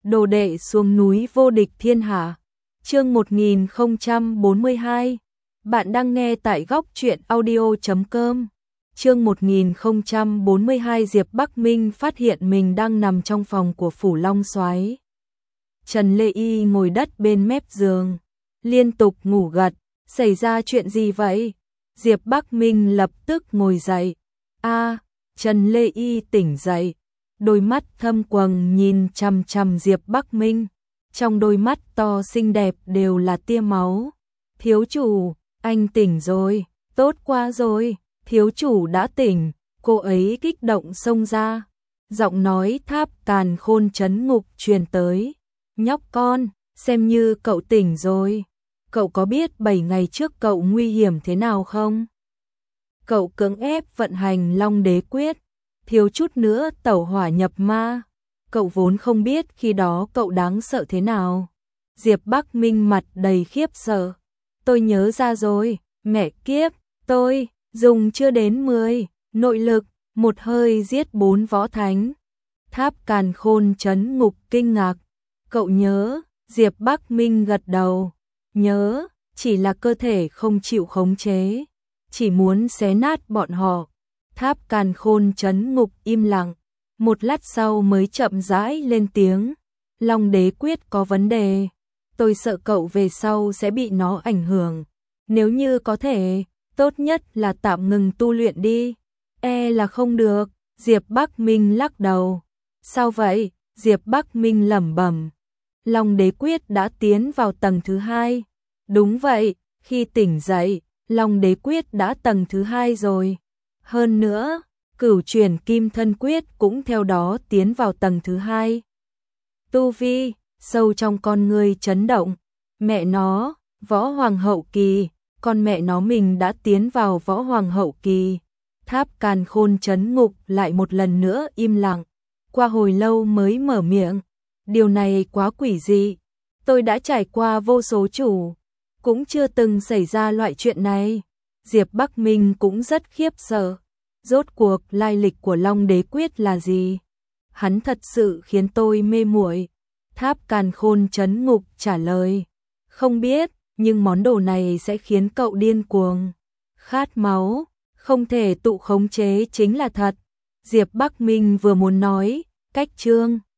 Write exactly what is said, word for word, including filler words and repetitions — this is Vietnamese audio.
đồ đệ xuống núi vô địch thiên hạ. Chương một nghìn không trăm bốn mươi hai. Bạn đang nghe tại góc truyện audio chấm com. Chương một nghìn không trăm bốn mươi hai. Diệp Bắc Minh phát hiện mình đang nằm trong phòng của Phủ Long Soái. Trần Lê Y ngồi đất bên mép giường, liên tục ngủ gật. Xảy ra chuyện gì vậy? Diệp Bắc Minh lập tức ngồi dậy. A, Trần Lê Y tỉnh dậy, đôi mắt thâm quầng nhìn chằm chằm Diệp Bắc Minh, trong đôi mắt to xinh đẹp đều là tia máu. Thiếu chủ, anh tỉnh rồi, tốt quá rồi, thiếu chủ đã tỉnh. Cô ấy kích động xông ra, giọng nói tháp càn khôn trấn ngục truyền tới. Nhóc con, xem như cậu tỉnh rồi. Cậu có biết bảy ngày trước cậu nguy hiểm thế nào không? Cậu cưỡng ép vận hành Long Đế Quyết, thiếu chút nữa tẩu hỏa nhập ma. Cậu vốn không biết khi đó cậu đáng sợ thế nào. Diệp Bắc Minh mặt đầy khiếp sợ. Tôi nhớ ra rồi, mẹ kiếp, tôi dùng chưa đến mười nội lực, một hơi giết bốn võ thánh. Tháp càn khôn trấn ngục kinh ngạc. Cậu nhớ? Diệp Bắc Minh gật đầu. Nhớ, chỉ là cơ thể không chịu khống chế, chỉ muốn xé nát bọn họ. Tháp càn khôn trấn ngục im lặng, một lát sau mới chậm rãi lên tiếng. Long Đế Quyết có vấn đề, tôi sợ cậu về sau sẽ bị nó ảnh hưởng. Nếu như có thể, tốt nhất là tạm ngừng tu luyện đi. E là không được. Diệp Bắc Minh lắc đầu. Sao vậy? Diệp Bắc Minh lẩm bẩm. Long Đế Quyết đã tiến vào tầng thứ hai. Đúng vậy, khi tỉnh dậy, Long Đế Quyết đã tầng thứ hai rồi. Hơn nữa, Cửu Chuyển Kim Thân Quyết cũng theo đó tiến vào tầng thứ hai. Tu vi, sâu trong con người chấn động. Mẹ nó, võ hoàng hậu kỳ, con mẹ nó mình đã tiến vào võ hoàng hậu kỳ. Tháp càn khôn trấn ngục lại một lần nữa im lặng. Qua hồi lâu mới mở miệng. Điều này quá quỷ dị. Tôi đã trải qua vô số chủ, cũng chưa từng xảy ra loại chuyện này. Diệp Bắc Minh cũng rất khiếp sợ. Rốt cuộc lai lịch của Long Đế Quyết là gì? Hắn thật sự khiến tôi mê muội. Tháp càn khôn trấn ngục trả lời. Không biết, nhưng món đồ này sẽ khiến cậu điên cuồng. Khát máu, không thể tự khống chế chính là thật. Diệp Bắc Minh vừa muốn nói, cách chương